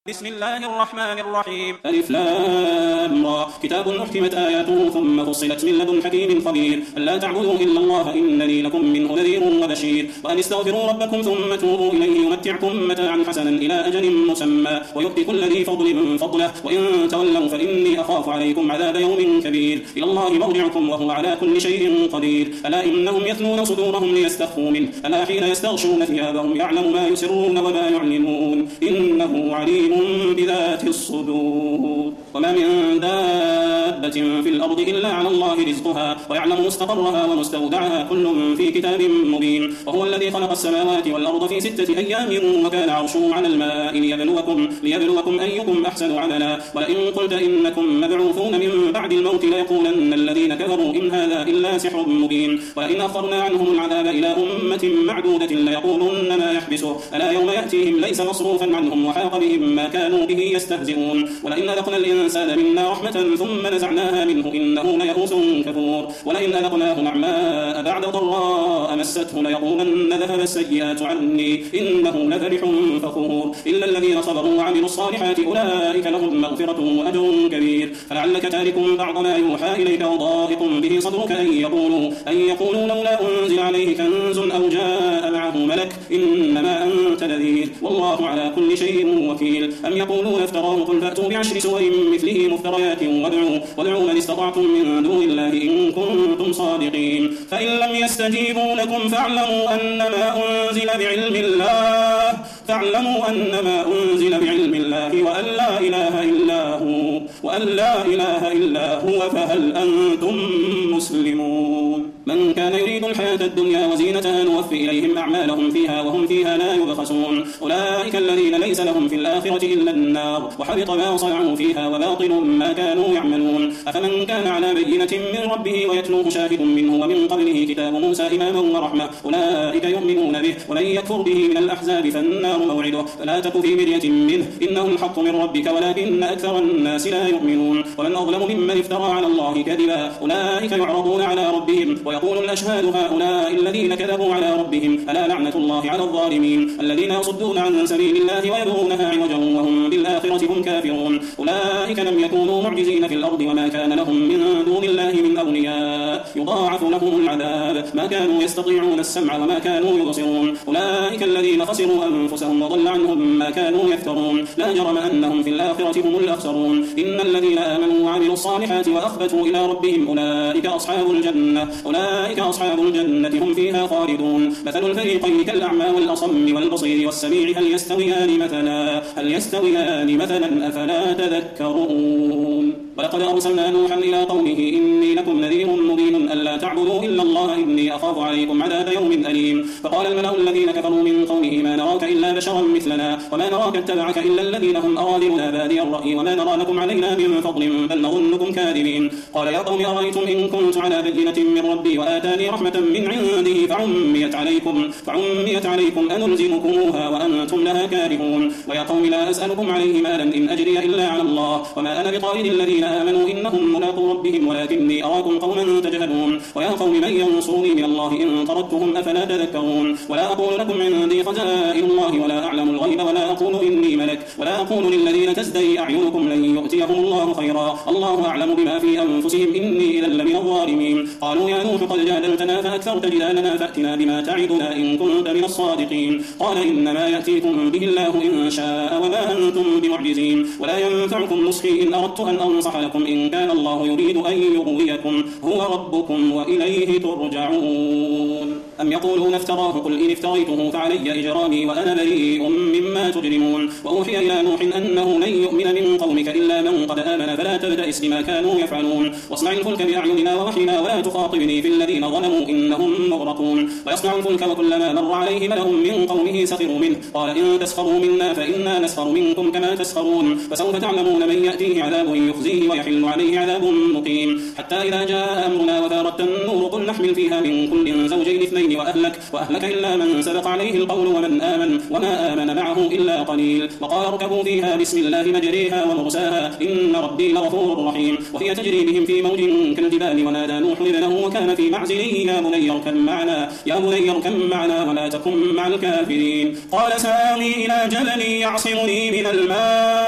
بسم الله الرحمن الرحيم. ألف لام را. كتاب أحكمت آياته ثم فصلت من لدن حكيم خبير ألا تعبدوا إلا الله إنني لكم منه نذير وبشير وأن استغفروا ربكم ثم توبوا إليه يمتعكم متاعا حسنا إلى أجل مسمى ويؤتي كل ذي فضل فضله وإن تولوا فإني أخاف عليكم عذاب يوم كبير إلى الله مرجعكم وهو على كل شيء قدير ألا إنهم يثنون صدورهم ليستخفوا منه ألا حين يستغشون ثيابهم يعلم ما يسرون وما يعلنون إنه عليم بذات الصدور وما من دابة في الأرض إلا على الله رزقها ويعلم مستقرها ومستودعها كل في كتاب مبين وهو الذي خلق السماوات والأرض في 6 أيام وكان عرشه على الماء ليبلوكم أيكم أحسن عملا ولئن قلت إنكم مبعوثون من بعد الموت ليقولن الذين كفروا إن هذا إلا سحر مبين ولئن أخرنا عنهم العذاب إلى أمة معدودة ليقولن ما يحبسه ألا يوم يأتيهم ليس مصروفا عنهم وحاق بهم ما كانوا به يستهزئون ولئن أذقنا الإنسان منا رحمة ثم نزعناها منه إنه ليئوس كفور ولئن أذقناه نعماء بعد ضراء مسته ليقولن ذهب السيئات عني إنه لفرح فخور إلا الذين صبروا وعملوا الصالحات أولئك لهم مغفرة وأجر كبير فلعلك تارك بعض ما يوحى إليك وضائق به صدرك أن يقولوا لولا أنزل عليه كنز أو جاء معه ملك إنما أنت نذير والله على كل شيء وكيل أم يقولون افتراه قل فأتوا ب10 سور مثله مفتريات وادعوا من استطعتم من دون الله إن كنتم صادقين فإن لم يستجيبوا لكم فاعلموا أنما أنزل بعلم الله وأن لا إله إلا هو فهل أنتم مسلمون من كان يريد الحياة الدنيا وزينتها نوفي إليهم أعمالهم فيها وهم فيها لا يبخسون أولئك الذين ليس لهم في الآخرة إلا النار وحبط ما صنعوا فيها وباطل ما كانوا يعملون أفمن كان على بينة من ربه ويتلوه شاهد منه ومن قبله كتاب موسى إماما ورحمة أولئك يؤمنون به ومن يكفر به من الأحزاب فالنار موعده فلا تك في مرية منه إنه الحق من ربك ولكن أكثر الناس لا يؤمنون ومن أظلم ممن افترى على الله كذبا أولئك يعرضون على ربهم ويقول الأشهاد هؤلاء الذين كذبوا على ربهم ألا لعنة الله على الظالمين الذين يصدون عن سبيل الله ويبغونها عوجا وهم بالآخرة هم كافرون أولئك لم يكونوا معجزين في الأرض وما كان لهم من دون الله من أولياء يضاعف لهم العذاب ما كانوا يستطيعون السمع وما كانوا يبصرون أولئك الذين خسروا أنفسهم وضل عنهم ما كانوا يفترون لا جرم أنهم في الآخرة هم الأخسرون إن الذين آمنوا وعملوا الصالحات وأخبتوا إلى ربهم أولئك أصحاب الجنة هم فيها خالدون مثل الفريقين كالأعمى والأصم والبصير والسميع هل يستويان مثلا أفلا تذكرون ولقد أرسلنا نوحا إلى قومه إني لكم نذير مبين ألا تعبدوا إلا الله إني أخاف عليكم عذاب يوم أليم فقال الملأ الذين كفروا من قومه ما نراك إلا بشرا مثلنا وما نراك اتبعك إلا الذين هم أراذلنا بادي الرأي وما نرى لكم علينا من فضل بل نظنكم كاذبين قال يا قوم أرأيتم إن كنت على بينة من ربي وآتاني رحمة من عنده فعميت عليكم أنلزمكموها وأنتم لها كارهون ويا قوم لا أسألكم عليه مالا إن أجري إلا على الله وما أنا بطارد الذين آمنوا إنهم ملاقو ربهم ولكني أراكم قوما تجهلون ويا قوم من ينصرني من الله إن طردتهم أفلا تذكرون ولا أقول لكم عندي خزائن الله ولا أعلم الغيب ولا أقول إني ملك ولا أقول للذين تزدري أعينكم لن يؤتيهم الله خيرا الله أعلم بما في أنفسهم إني إذا لمن الظالمين قالوا يا نوح قد جادلتنا فأكثرت جدالنا فأتنا بما تعدنا إن كنت من الصادقين قال إنما يأتيكم به الله إن شاء وما أنتم بمعجزين ولا ينفعكم نصحي إن أردت أن أنصح لكم إن كان الله يريد أن يغويكم هو ربكم وإليه ترجعون أم يقولون افتراه قل إن افتريته فعلي إجرامي وأنا بريء مما تجرمون وأوحي إلى نوح أنه لن يؤمن من قومك إلا من قد آمن فلا تبتئس بما كانوا يفعلون واصنع الفلك بأعيننا ووحينا ولا تخاطبني في الذين ظلموا إنهم مغرقون ويصنع الفلك وكلما مر عليه ملأ من قومه سخروا منه قال إن تسخروا منا فإنا نسخر منكم كما تسخرون فسوف تعلمون من يأتيه عذاب يخزيه ويحل عليه عذاب مقيم حتى إذا جاء أمرنا وفارت النور قل نحمل فيها من كل زوجين اثنين وأهلك إلا من سبق عليه القول ومن آمن وما آمن معه إلا قليل وقال اركبوا فيها بسم الله مجريها ومرساها إن ربي لغفور رحيم وهي تجري بهم في موج كالجبال ونادى نوح ابنه وكان في معزل يا بني اركب معنا ولا تكن مع الكافرين قال سآوي إلى جبل يعصمني من الماء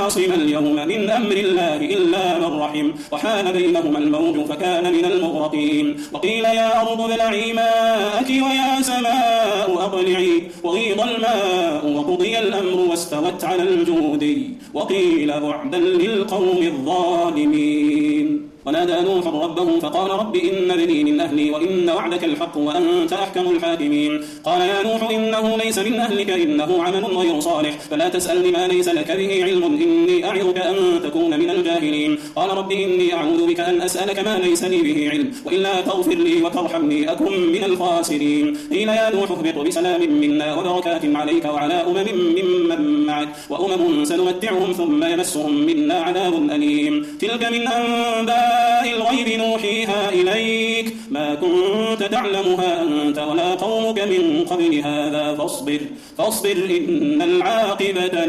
عاصم اليوم من أمر الله إلا من رحم وحال بينهما الموج فكان من المغرقين وقيل يا أرض ابلعي ماءك ويا سماء أقلعي وغيض الماء وقضي الأمر واستوت على الجودي وقيل بعدا للقوم الظالمين. ونادى نوح ربه فقال رب إن ابني من أهلي وإن وعدك الحق وأنت أحكم الحاكمين. قال يا نوح إنه ليس من أهلك إنه عمل غير صالح فلا تسألني ما ليس لك به علم إني أعظك أن تكون من الجاهلين. قال رب إني أعوذ بك أن أسألك ما ليس لي به علم وإلا تغفر لي وترحمني أكن من الخاسرين. قيل يا نوح اهبط بسلام منا وبركات عليك وعلى أمم ممن معك وأمم سنمتعهم ثم يمسهم منا عذاب أليم. تلك من أنباء الغيب نوحيها إليك ما كنت تعلمها أنت ولا قومك من قبل هذا فاصبر إن العاقبة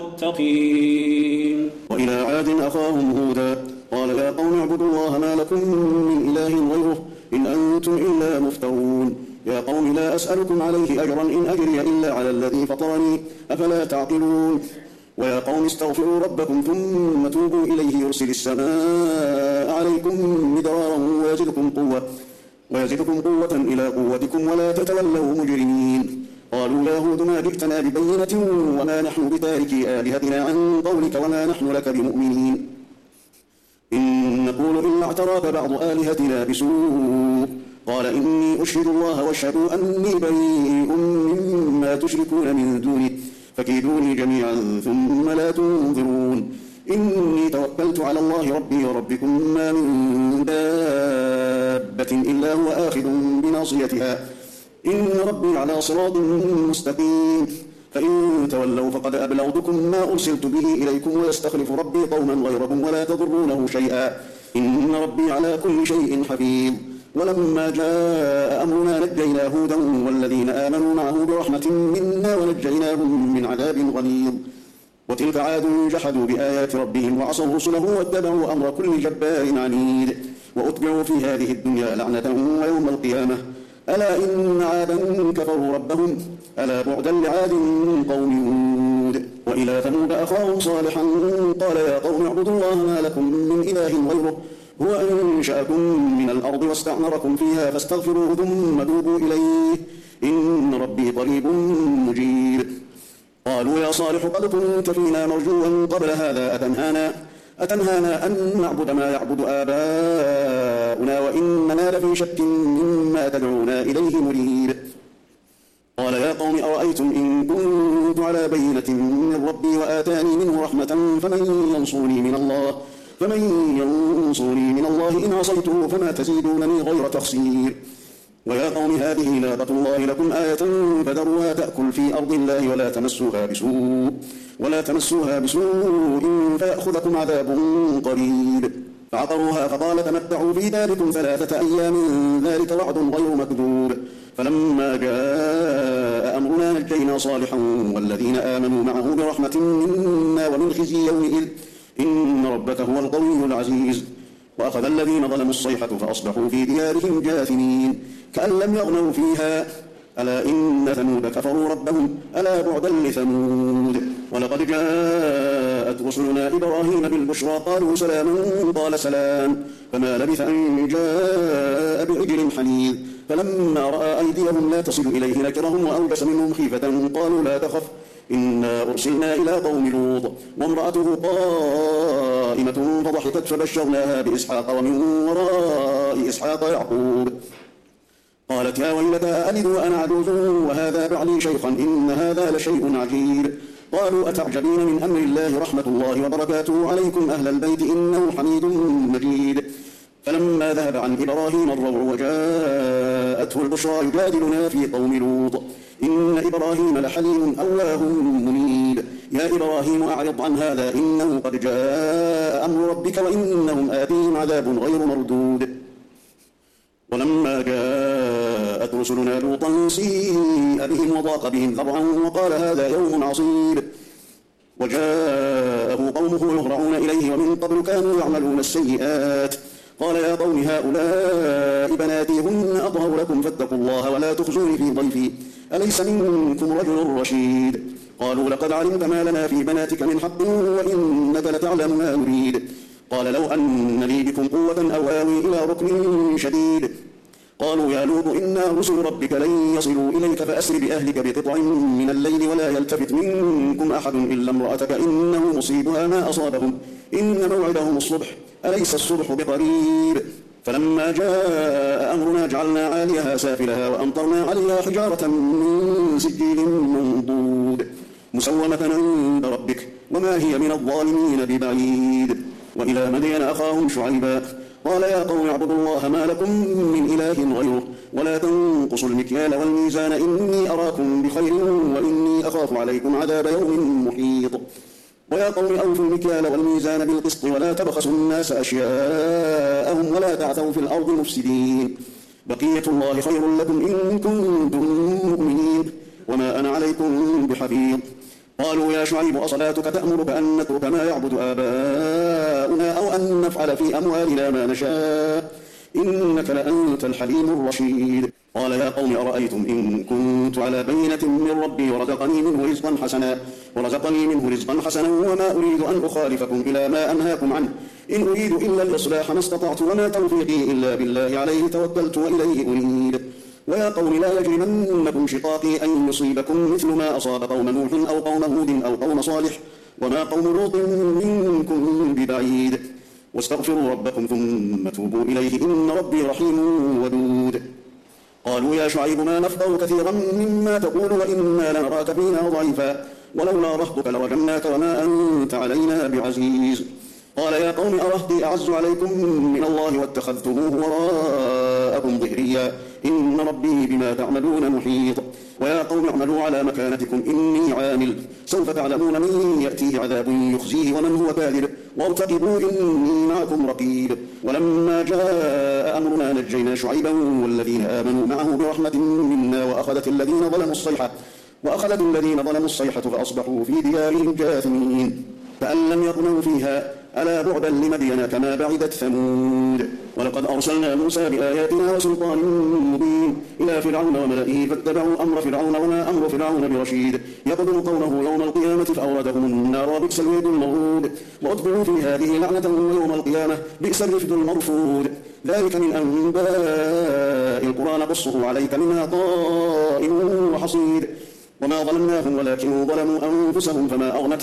للمتقين. وإلى عاد أخاهم هودا قال يا قوم اعبدوا الله ما لكم من إله غيره إن أنتم إلا مفترون. يا قوم لا أسألكم عليه أجرا إن أجري إلا على الذي فطرني أفلا تعقلون. ويا قوم استغفروا ربكم ثم توبوا إليه يرسل السماء عليكم مدرارا ويزدكم قوة إلى قوتكم ولا تتولوا مجرمين. قالوا يا هود ما جئتنا ببينة وما نحن بتاركي آلهتنا عن قولك وما نحن لك بمؤمنين إن نقول إلا اعتراك بعض آلهتنا بسوء. قال إني أشهد الله واشهدوا أني بريء مما تشركون من دونه فكيدوني جميعا ثم لا تنظرون. إني توكلت على الله ربي وربكم ما من دابة إلا هو آخذ بناصيتها إن ربي على صراط مستقيم. فإن تولوا فقد أبلغتكم ما أرسلت به إليكم ويستخلف ربي قوما غيركم ولا تضرونه شيئا إن ربي على كل شيء حفيظ. ولما جاء أمرنا نجينا هودا والذين آمنوا معه برحمة منا ونجيناهم من عذاب غليظ. وتلك عاد جحدوا بآيات ربهم وعصوا رسله واتبعوا أمر كل جبار عنيد وأتبعوا في هذه الدنيا لعنة ويوم القيامة ألا إن عادا كفروا ربهم ألا بعدا لعاد قوم هود. وإلى ثمود أخاهم صالحا قال يا قوم اعبدوا الله ما لكم من إله غيره هو أنشأكم من الأرض واستعمركم فيها فاستغفروه ثم توبوا إليه إن ربي قريب مجيب. قالوا يا صالح قد كنت فينا مرجوا قبل هذا أتنهانا أن نعبد ما يعبد آباؤنا وإننا لفي شك مما تدعونا إليه مريب. قال يا قوم أرأيتم إن كنت على بينة من ربي وآتاني منه رحمة فمن ينصرني من الله إن عصيته فما تزيدونني غير تخسير. ويا قوم هذه ناقة الله لكم آية فذروها تأكل في أرض الله ولا تمسوها بسوء فيأخذكم عذاب قريب. فعقروها فقال تمتعوا في داركم 3 أيام ذلك وعد غير مكذوب. فلما جاء أمرنا نجينا صالحا والذين آمنوا معه برحمة منا ومن خزي يومئذ إن ربك هو القوي العزيز. وأخذ الذين ظلموا الصيحة فأصبحوا في ديارهم جاثمين كأن لم يغنوا فيها ألا إن ثمود كفروا ربهم ألا بعدا لثمود. ولقد جاءت رسلنا إبراهيم بالبشرى قالوا سلاما قال سلام فما لبث أن جاء بعجل حنيذ. فلما رأى أيديهم لا تصل إليه نكرهم وأوجس منهم خيفة قالوا لا تخف إنا أرسلنا إلى قوم لوط وامرأته قائمة فضحكت فبشرناها بإسحاق ومن وراء إسحاق يعقوب. قالت يا ويلتى ألد وأنا عجوز وهذا بعلي شيخا إن هذا لشيء عجيب. قالوا أتعجبين من أمر الله رحمة الله وبركاته عليكم أهل البيت إنه حميد مجيد. فلما ذهب عن إبراهيم الروع وجاءته البشرى يجادلنا في قوم لوط إن إبراهيم لحليم أواه منيب. يا إبراهيم أعرض عن هذا إنه قد جاء أمر ربك وإنهم آتيهم عذاب غير مردود. ولما جاءت رسلنا لوطا سيء بهم وضاق بهم ذرعا وقال هذا يوم عصيب. وجاءه قومه يهرعون إليه ومن قبل كانوا يعملون السيئات. قال يا قوم هؤلاء بناتي هن أطهر لكم فاتقوا الله ولا تخزوني في ضيفي أليس منكم رجل رشيد. قالوا لقد علمت ما لنا في بناتك من حق وإنك لتعلم ما نريد. قال لو أن لي بكم قوة أو آوي إلى ركن شديد. قالوا يا لوط إنا رسل ربك لن يصلوا إليك فأسر بأهلك بقطع من الليل ولا يلتفت منكم أحد إلا امرأتك إنه مصيبها ما أصابهم إن موعدهم الصبح أليس الصبح بقريب. فلما جاء أمرنا جعلنا عاليها سافلها وأمطرنا عليها حجارة من سجيل منضود مسومة عند ربك وما هي من الظالمين ببعيد. وإلى مدين أخاهم شعيبا قال يا قوم اعبدوا الله ما لكم من إله غيره ولا تنقصوا المكيال والميزان إني أراكم بخير وإني أخاف عليكم عذاب يوم محيط. ويا قوم أوفوا المكيال والميزان بالقسط ولا تبخسوا الناس أشياءهم ولا تعثوا في الأرض مفسدين. بقية الله خير لكم إن كنتم مؤمنين وما أنا عليكم بحفيظ. قالوا يا شعيب أصلاتك تأمرك أن نترك ما يعبد آباؤنا أو أن نفعل في أموالنا ما نشاء إنك لأنت الحليم الرشيد. قال يا قوم أرأيتم إن كنت على بينة من ربي ورزقني منه رزقا حسنا وما أريد أن أخالفكم إلى ما أنهاكم عنه إن أريد إلا الإصلاح ما استطعت وما توفيقي إلا بالله عليه توكلت وإليه أنيب. ويا قوم لا يجرمنكم شقاقي أن يصيبكم مثل ما أصاب قوم نوح أو قوم هود أو قوم صالح وما قوم لوط منكم ببعيد. واستغفروا ربكم ثم توبوا إليه إن ربي رحيم ودود. قالوا يا شعيب ما نفقه كثيرا مما تقول وإنا لنراك فينا ضعيفا ولولا رهطك لرجمناك وما أنت علينا بعزيز. قال يا قوم أرهطي أعز عليكم من الله واتخذتموه وراءكم ظهريا إن ربي بما تعملون محيط. ويا قوم اعملوا على مكانتكم إني عامل سوف تعلمون من يأتيه عذاب يخزيه ومن هو كاذب وارتقبوا إني معكم رقيب. ولما جاء أمرنا نجينا شعيبا والذين آمنوا معه برحمة منا وأخذت الذين ظلموا الصيحة فأصبحوا في ديارهم جاثمين كأن لم يغنوا فيها ألا بعدا لمدين كما بعدت ثمود. ولقد أرسلنا موسى بآياتنا وسلطان مبين إلى فرعون وملئه فاتبعوا أمر فرعون وما أمر فرعون برشيد يقدم قومه يوم القيامة فأوردهم النار وبئس الورد المورود وأتبعوا في هذه لعنة يوم القيامة بئس الرفد المرفود. ذلك من أنباء القرى نقصه عليك منها قائم وحصيد. وما ظلمناهم ولكن ظلموا أنفسهم فما أغنت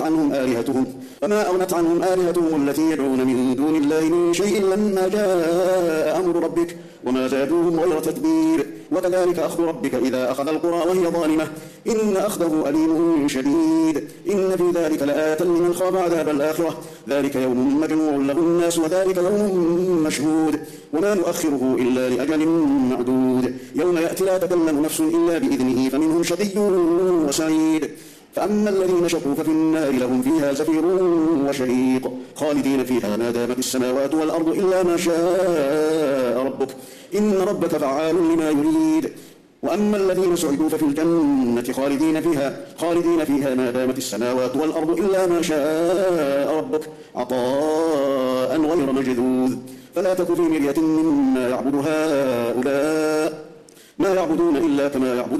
عنهم آلهتهم التي يدعون من دون الله من شيء لما جاء أمر ربك وما زادوهم غير تتبير. وكذلك أخذ ربك إذا أخذ القرى وهي ظالمة إن أخذه أليم شديد. إن في ذلك لآية لمن خاف عذاب الآخرة ذلك يوم مجموع له الناس وذلك يوم مشهود وما نؤخره إلا لأجل معدود. يوم يأتي لا تكلم نفس إلا بإذنه فمنهم شقي وسعيد. فأما الذين شقوا ففي النار لهم فيها زفير وشهيق خالدين فيها ما دامت السماوات والأرض إلا ما شاء ربك إن ربك فعال لما يريد. وأما الذين سعدوا ففي الجنة خالدين فيها ما دامت السماوات والأرض إلا ما شاء ربك عطاء غير مجذوذ. فلا تك في مرية مما يعبد هؤلاء ما يعبدون إلا كما يعبد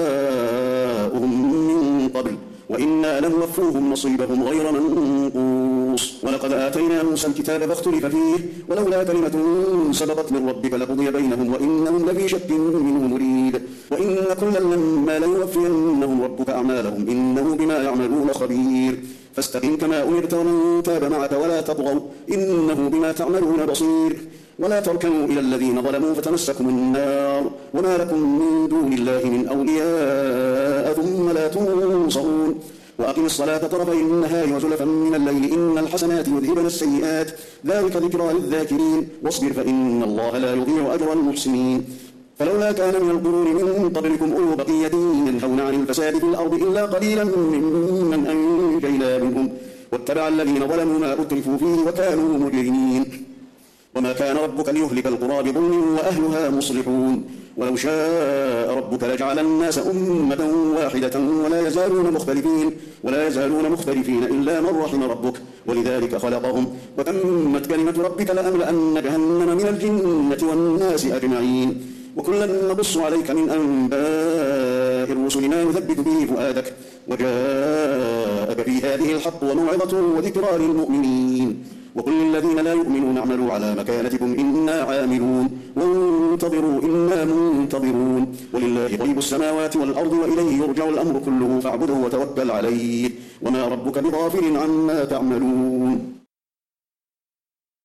آباؤهم من قبل وإنا لنوفوهم نصيبهم غير منقوص. ولقد آتينا موسى الكتاب فاختلف فيه ولولا كلمة سبقت من ربك لقضي بينهم وإنهم لفي شك منه مريب. وإن كلا لما ليوفينهم ربك أعمالهم إنه بما يعملون خبير. فاستقم كما أمرت ومن تاب معك ولا تطغوا إنه بما تعملون بصير. ولا تركنوا إلى الذين ظلموا فتمسكم النار وما لكم من دون الله من أولياء ثم لا تنصرون. وأقم الصلاة طرفي النهار وزلفا من الليل إن الحسنات يذهبن السيئات ذلك ذكرى للذاكرين واصبر فإن الله لا يضيع أجر المحسنين. فلولا كان من القرون من قبلكم أولو بقية ينهون عن الفساد في الأرض إلا قليلا ممن أنجينا منهم واتبع الذين ظلموا ما أترفوا فيه وكانوا مجرمين. وما كان ربك ليهلك القرى بظلم وأهلها مصلحون. ولو شاء ربك لجعل الناس أمة واحدة ولا يزالون مختلفين إلا من رحم ربك ولذلك خلقهم وتمت كلمة ربك لأملأن جهنم من الجنة والناس أجمعين. وكلا نقص عليك من أنباء الرسل ما نثبت به فؤادك وجاءك في هذه الحق وموعظة وذكرى للمؤمنين وقل للذين لا يؤمنون اعملوا على مكانتكم إنا عاملون وانتظروا إنا منتظرون ولله غيب السماوات والأرض وإليه يرجع الأمر كله فاعبده وتوكل عليه وما ربك بغافل عما تعملون